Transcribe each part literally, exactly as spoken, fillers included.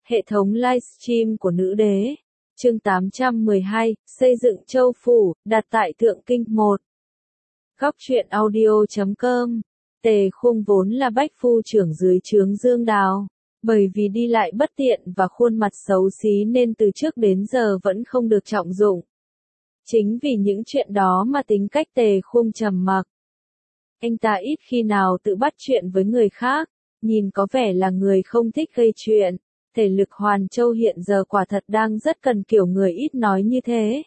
Hệ thống livestream của nữ đế. Chương tám trăm mười hai, xây dựng châu phủ, đặt tại Thượng Kinh một. Góc truyện audio chấm com. Tề Khung vốn là bách phu trưởng dưới trướng Dương Đào, bởi vì đi lại bất tiện và khuôn mặt xấu xí nên từ trước đến giờ vẫn không được trọng dụng. Chính vì những chuyện đó mà tính cách Tề Khung trầm mặc. Anh ta ít khi nào tự bắt chuyện với người khác, nhìn có vẻ là người không thích gây chuyện. Thể lực Hoàn Châu hiện giờ quả thật đang rất cần kiểu người ít nói như thế.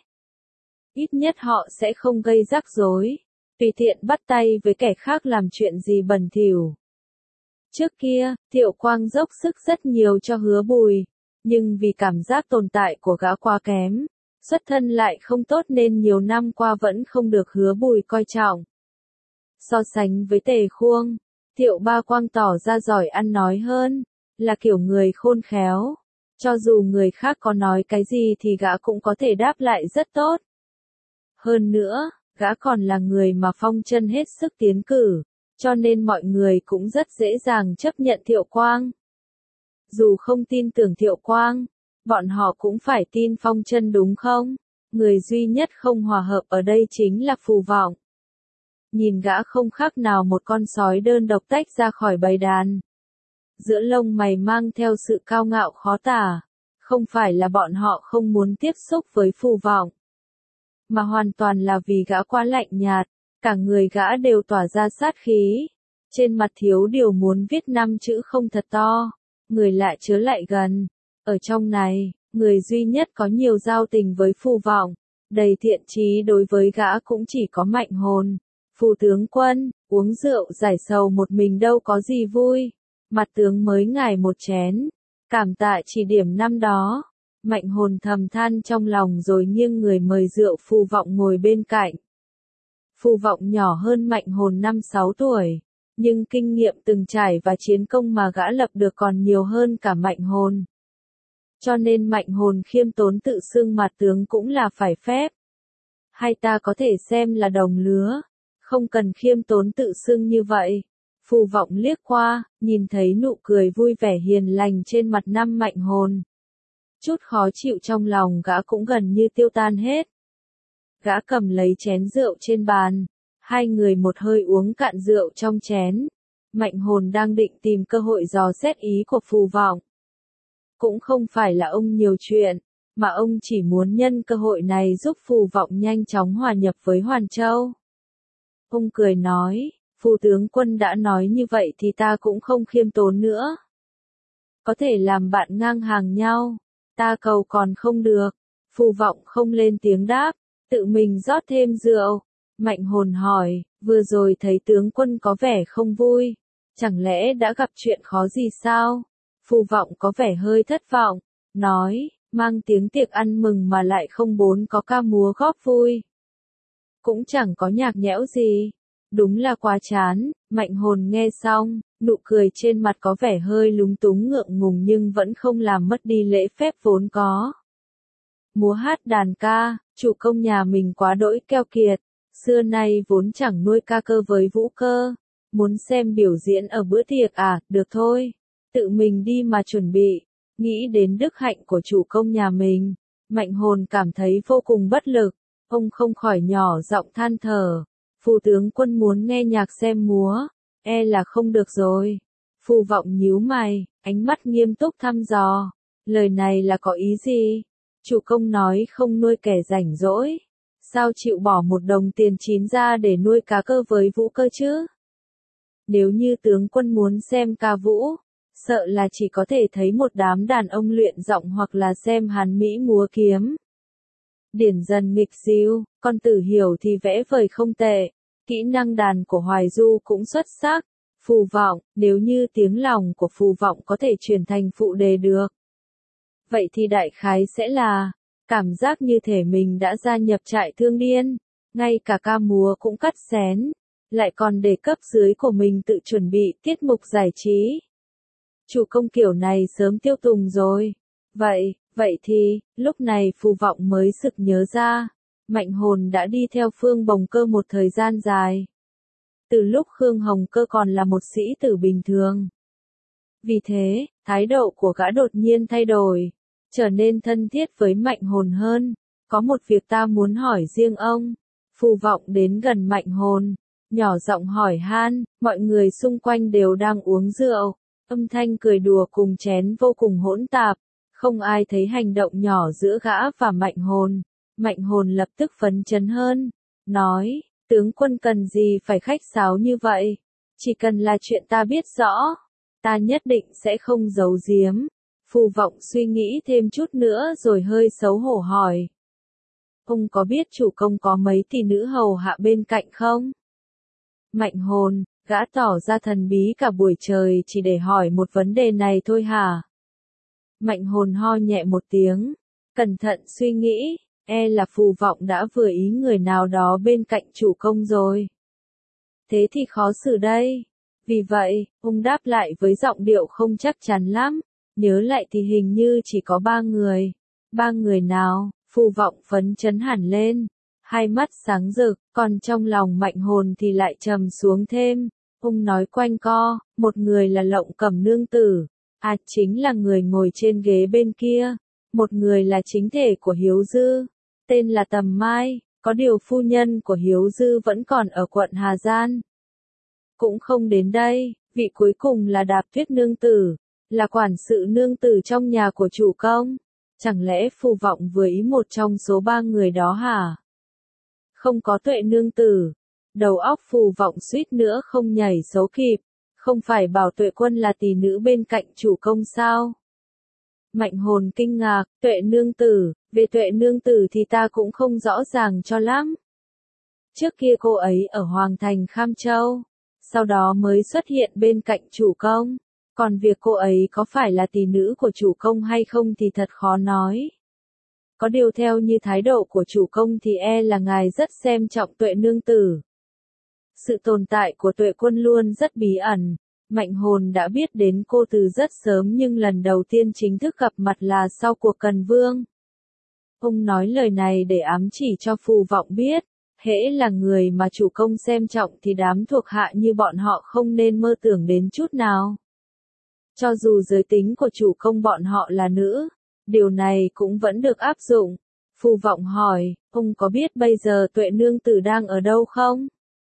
Ít nhất họ sẽ không gây rắc rối, tùy tiện bắt tay với kẻ khác làm chuyện gì bẩn thỉu. Trước kia, Thiệu Quang dốc sức rất nhiều cho Hứa Bùi, nhưng vì cảm giác tồn tại của gã quá kém, xuất thân lại không tốt nên nhiều năm qua vẫn không được Hứa Bùi coi trọng. So sánh với Tề Khung, Thiệu Ba Quang tỏ ra giỏi ăn nói hơn, là kiểu người khôn khéo. Cho dù người khác có nói cái gì thì gã cũng có thể đáp lại rất tốt. Hơn nữa, gã còn là người mà Phong Chân hết sức tiến cử, cho nên mọi người cũng rất dễ dàng chấp nhận Thiệu Quang. Dù không tin tưởng Thiệu Quang, bọn họ cũng phải tin Phong Chân đúng không? Người duy nhất không hòa hợp ở đây chính là Phù Vọng. Nhìn gã không khác nào một con sói đơn độc tách ra khỏi bầy đàn. Giữa lông mày mang theo sự cao ngạo khó tả, không phải là bọn họ không muốn tiếp xúc với Phù Vọng, mà hoàn toàn là vì gã quá lạnh nhạt, cả người gã đều tỏa ra sát khí, trên mặt thiếu điều muốn viết năm chữ không thật to, người lạ chớ lại gần. Ở trong này, người duy nhất có nhiều giao tình với Phù Vọng, đầy thiện chí đối với gã cũng chỉ có Mạnh Hồn. Phù tướng quân, uống rượu giải sầu một mình đâu có gì vui. Mặt tướng mới ngài một chén, cảm tạ chỉ điểm năm đó. Mạnh Hồn thầm than trong lòng rồi nghiêng người mời rượu Phù Vọng ngồi bên cạnh. Phù Vọng nhỏ hơn Mạnh Hồn năm sáu tuổi, nhưng kinh nghiệm từng trải và chiến công mà gã lập được còn nhiều hơn cả Mạnh Hồn. Cho nên Mạnh Hồn khiêm tốn tự xưng mặt tướng cũng là phải phép. Hay ta có thể xem là đồng lứa, không cần khiêm tốn tự xưng như vậy. Phù Vọng liếc qua, nhìn thấy nụ cười vui vẻ hiền lành trên mặt năm Mạnh Hồn. Chút khó chịu trong lòng gã cũng gần như tiêu tan hết. Gã cầm lấy chén rượu trên bàn, hai người một hơi uống cạn rượu trong chén. Mạnh Hồn đang định tìm cơ hội dò xét ý của Phù Vọng. Cũng không phải là ông nhiều chuyện, mà ông chỉ muốn nhân cơ hội này giúp Phù Vọng nhanh chóng hòa nhập với Hoàn Châu. Ông cười nói, Phù tướng quân đã nói như vậy thì ta cũng không khiêm tốn nữa. Có thể làm bạn ngang hàng nhau, ta cầu còn không được. Phù Vọng không lên tiếng đáp, tự mình rót thêm rượu. Mạnh Hồn hỏi, vừa rồi thấy tướng quân có vẻ không vui, chẳng lẽ đã gặp chuyện khó gì sao? Phù Vọng có vẻ hơi thất vọng, nói, mang tiếng tiệc ăn mừng mà lại không bốn có ca múa góp vui. Cũng chẳng có nhạc nhẽo gì. Đúng là quá chán. Mạnh Hồn nghe xong, nụ cười trên mặt có vẻ hơi lúng túng ngượng ngùng nhưng vẫn không làm mất đi lễ phép vốn có. Múa hát đàn ca, chủ công nhà mình quá đỗi keo kiệt, xưa nay vốn chẳng nuôi ca cơ với vũ cơ. Muốn xem biểu diễn ở bữa tiệc à, được thôi. Tự mình đi mà chuẩn bị. Nghĩ đến đức hạnh của chủ công nhà mình, Mạnh Hồn cảm thấy vô cùng bất lực. Ông không khỏi nhỏ giọng than thở. Phù tướng quân muốn nghe nhạc xem múa, e là không được rồi. Phù Vọng nhíu mày, ánh mắt nghiêm túc thăm dò. Lời này là có ý gì? Chủ công nói không nuôi kẻ rảnh rỗi. Sao chịu bỏ một đồng tiền chín ra để nuôi cá cơ với vũ cơ chứ? Nếu như tướng quân muốn xem ca vũ, sợ là chỉ có thể thấy một đám đàn ông luyện giọng hoặc là xem hán mỹ múa kiếm. Điển dần nghịch diêu, con Tử Hiểu thì vẽ vời không tệ, kỹ năng đàn của Hoài Du cũng xuất sắc. Phù Vọng, nếu như tiếng lòng của Phù Vọng có thể chuyển thành phụ đề được, vậy thì đại khái sẽ là, cảm giác như thể mình đã gia nhập trại thương điên, ngay cả ca múa cũng cắt xén, lại còn để cấp dưới của mình tự chuẩn bị tiết mục giải trí. Chủ công kiểu này sớm tiêu tùng rồi. Vậy, vậy thì, lúc này Phù Vọng mới sực nhớ ra, Mạnh Hồn đã đi theo Phương Bồng Cơ một thời gian dài. Từ lúc Khương Hồng Cơ còn là một sĩ tử bình thường. Vì thế, thái độ của gã đột nhiên thay đổi, trở nên thân thiết với Mạnh Hồn hơn. Có một việc ta muốn hỏi riêng ông. Phù Vọng đến gần Mạnh Hồn, nhỏ giọng hỏi han, mọi người xung quanh đều đang uống rượu. Âm thanh cười đùa cùng chén vô cùng hỗn tạp, không ai thấy hành động nhỏ giữa gã và Mạnh Hồn. Mạnh Hồn lập tức phấn chấn hơn, nói, tướng quân cần gì phải khách sáo như vậy, chỉ cần là chuyện ta biết rõ, ta nhất định sẽ không giấu giếm. Phù Vọng suy nghĩ thêm chút nữa rồi hơi xấu hổ hỏi. Ông có biết chủ công có mấy tỷ nữ hầu hạ bên cạnh không? Mạnh Hồn, gã tỏ ra thần bí cả buổi trời chỉ để hỏi một vấn đề này thôi hả? Mạnh Hồn ho nhẹ một tiếng, cẩn thận suy nghĩ, e là Phù Vọng đã vừa ý người nào đó bên cạnh chủ công rồi. Thế thì khó xử đây. Vì vậy, ông đáp lại với giọng điệu không chắc chắn lắm, nhớ lại thì hình như chỉ có ba người. Ba người nào? Phù Vọng phấn chấn hẳn lên, hai mắt sáng rực, còn trong lòng Mạnh Hồn thì lại trầm xuống thêm. Ông nói quanh co, một người là Lộng Cẩm nương tử, à chính là người ngồi trên ghế bên kia. Một người là chính thể của Hiếu Dư, tên là Tầm Mai, có điều phu nhân của Hiếu Dư vẫn còn ở quận Hà Gian. Cũng không đến đây, vị cuối cùng là Đạp Tuyết nương tử, là quản sự nương tử trong nhà của chủ công. Chẳng lẽ Phù Vọng vừa ý một trong số ba người đó hả? Không có Tuệ nương tử. Đầu óc Phù Vọng suýt nữa không nhảy số kịp, không phải bảo Tuệ quân là tỷ nữ bên cạnh chủ công sao? Mạnh Hồn kinh ngạc, Tuệ nương tử, về Tuệ nương tử thì ta cũng không rõ ràng cho lắm. Trước kia cô ấy ở Hoàng thành Kham Châu, sau đó mới xuất hiện bên cạnh chủ công. Còn việc cô ấy có phải là tỷ nữ của chủ công hay không thì thật khó nói. Có điều theo như thái độ của chủ công thì e là ngài rất xem trọng Tuệ nương tử. Sự tồn tại của Tuệ quân luôn rất bí ẩn. Mạnh Hồn đã biết đến cô từ rất sớm nhưng lần đầu tiên chính thức gặp mặt là sau cuộc Cần Vương. Ông nói lời này để ám chỉ cho Phù Vọng biết, hễ là người mà chủ công xem trọng thì đám thuộc hạ như bọn họ không nên mơ tưởng đến chút nào. Cho dù giới tính của chủ công bọn họ là nữ, điều này cũng vẫn được áp dụng. Phù Vọng hỏi, ông có biết bây giờ Tuệ nương tử đang ở đâu không?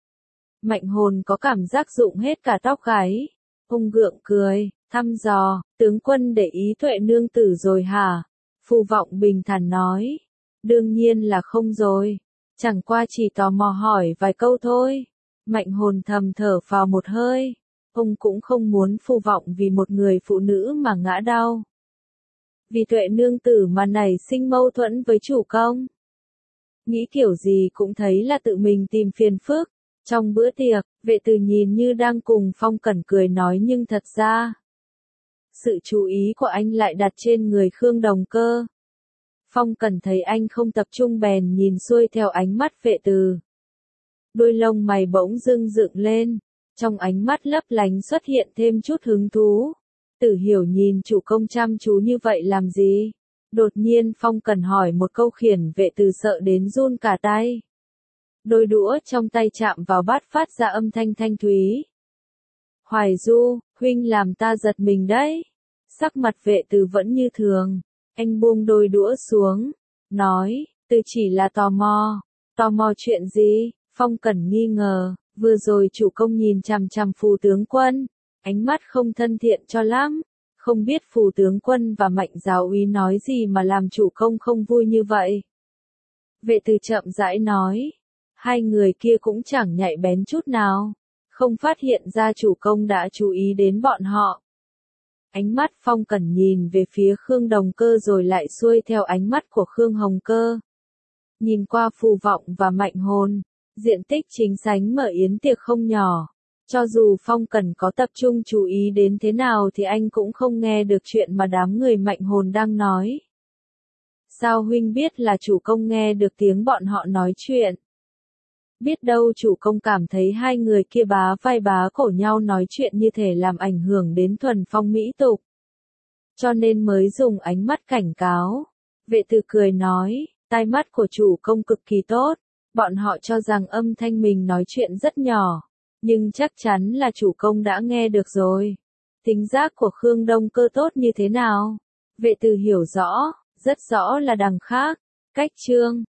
Mạnh Hồn có cảm giác rụng hết cả tóc gáy. Ông gượng cười, thăm dò, tướng quân để ý Tuệ nương tử rồi hả? Phù Vọng bình thản nói, đương nhiên là không rồi, chẳng qua chỉ tò mò hỏi vài câu thôi. Mạnh Hồn thầm thở phào một hơi. Ông cũng không muốn Phù Vọng vì một người phụ nữ mà ngã đau. Vì Tuệ nương tử mà nảy sinh mâu thuẫn với chủ công. Nghĩ kiểu gì cũng thấy là tự mình tìm phiền phức. Trong bữa tiệc, Vệ Từ nhìn như đang cùng Phong Cẩn cười nói nhưng thật ra, sự chú ý của anh lại đặt trên người Khương Đồng Cơ. Phong Cẩn thấy anh không tập trung bèn nhìn xuôi theo ánh mắt Vệ Từ. Đôi lông mày bỗng dưng dựng lên. Trong ánh mắt lấp lánh xuất hiện thêm chút hứng thú. Tử Hiểu nhìn chủ công chăm chú như vậy làm gì? Đột nhiên Phong Cẩn hỏi một câu khiển Vệ Từ sợ đến run cả tay. Đôi đũa trong tay chạm vào bát phát ra âm thanh thanh thúy. Hoài Du, huynh làm ta giật mình đấy. Sắc mặt Vệ Từ vẫn như thường. Anh buông đôi đũa xuống. Nói, Từ chỉ là tò mò. Tò mò chuyện gì? Phong Cẩn nghi ngờ. Vừa rồi chủ công nhìn chằm chằm Phù tướng quân, ánh mắt không thân thiện cho lắm, không biết Phù tướng quân và Mạnh giáo úy nói gì mà làm chủ công không vui như vậy. Vệ Từ chậm rãi nói, hai người kia cũng chẳng nhạy bén chút nào, không phát hiện ra chủ công đã chú ý đến bọn họ. Ánh mắt Phong Cẩn nhìn về phía Khương Đồng Cơ rồi lại xuôi theo ánh mắt của Khương Hồng Cơ. Nhìn qua Phù Vọng và Mạnh Hồn. Diện tích chính sảnh mở yến tiệc không nhỏ. Cho dù Phong Cẩn có tập trung chú ý đến thế nào thì anh cũng không nghe được chuyện mà đám người Mạnh Hồn đang nói. Sao huynh biết là chủ công nghe được tiếng bọn họ nói chuyện? Biết đâu chủ công cảm thấy hai người kia bá vai bá cổ nhau nói chuyện như thể làm ảnh hưởng đến thuần phong mỹ tục. Cho nên mới dùng ánh mắt cảnh cáo. Vệ Từ cười nói, tai mắt của chủ công cực kỳ tốt. Bọn họ cho rằng âm thanh mình nói chuyện rất nhỏ, nhưng chắc chắn là chủ công đã nghe được rồi. Tính giác của Khương Đông Cơ tốt như thế nào? Vệ Từ hiểu rõ, rất rõ là đằng khác. Cách chương